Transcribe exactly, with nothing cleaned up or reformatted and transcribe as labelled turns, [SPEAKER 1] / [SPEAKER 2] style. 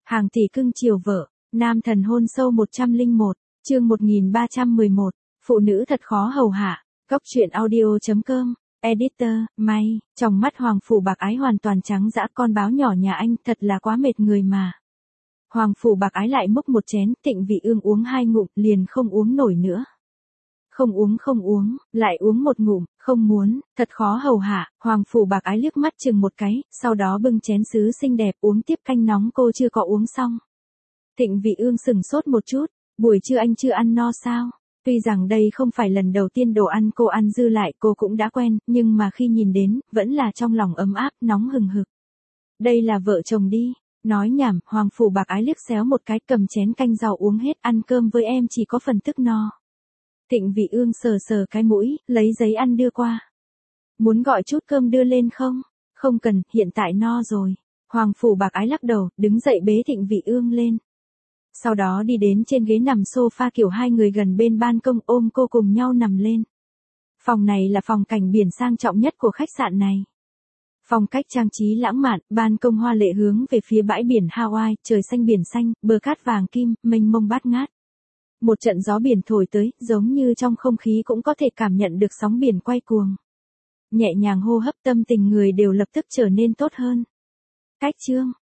[SPEAKER 1] Hàng tỷ cưng chiều vợ, nam thần hôn sâu một trăm lẻ một, chương một nghìn ba trăm mười một, phụ nữ thật khó hầu hạ, góc truyện audio.com, editor, May, trong mắt Hoàng Phủ Bạc Ái hoàn toàn trắng dã, con báo nhỏ nhà anh thật là quá mệt người mà. Hoàng Phủ Bạc Ái lại múc một chén, Thịnh Vị Ương uống hai ngụm, liền không uống nổi nữa. Không uống không uống, lại uống một ngụm, không muốn, thật khó hầu hạ. Hoàng Phủ Bạc Ái liếc mắt chừng một cái, sau đó bưng chén sứ xinh đẹp uống tiếp canh nóng cô chưa có uống xong. Thịnh Vị Ương sừng sốt một chút, buổi trưa anh chưa ăn no sao? Tuy rằng đây không phải lần đầu tiên đồ ăn cô ăn dư lại cô cũng đã quen, nhưng mà khi nhìn đến, vẫn là trong lòng ấm áp, nóng hừng hực. Đây là vợ chồng đi. Nói nhảm, Hoàng Phủ Bạc Ái liếc xéo một cái, cầm chén canh rau uống hết, ăn cơm với em chỉ có phần tức no. Thịnh Vị Ương sờ sờ cái mũi, lấy giấy ăn đưa qua. Muốn gọi chút cơm đưa lên không? Không cần, hiện tại no rồi. Hoàng Phủ Bạc Ái lắc đầu, đứng dậy bế Thịnh Vị Ương lên. Sau đó đi đến trên ghế nằm sofa kiểu hai người gần bên ban công, ôm cô cùng nhau nằm lên. Phòng này là phòng cảnh biển sang trọng nhất của khách sạn này. Phong cách trang trí lãng mạn, ban công hoa lệ hướng về phía bãi biển Hawaii, trời xanh biển xanh, bờ cát vàng kim, mênh mông bát ngát. Một trận gió biển thổi tới, giống như trong không khí cũng có thể cảm nhận được sóng biển quay cuồng. Nhẹ nhàng hô hấp, tâm tình người đều lập tức trở nên tốt hơn. Cách chương,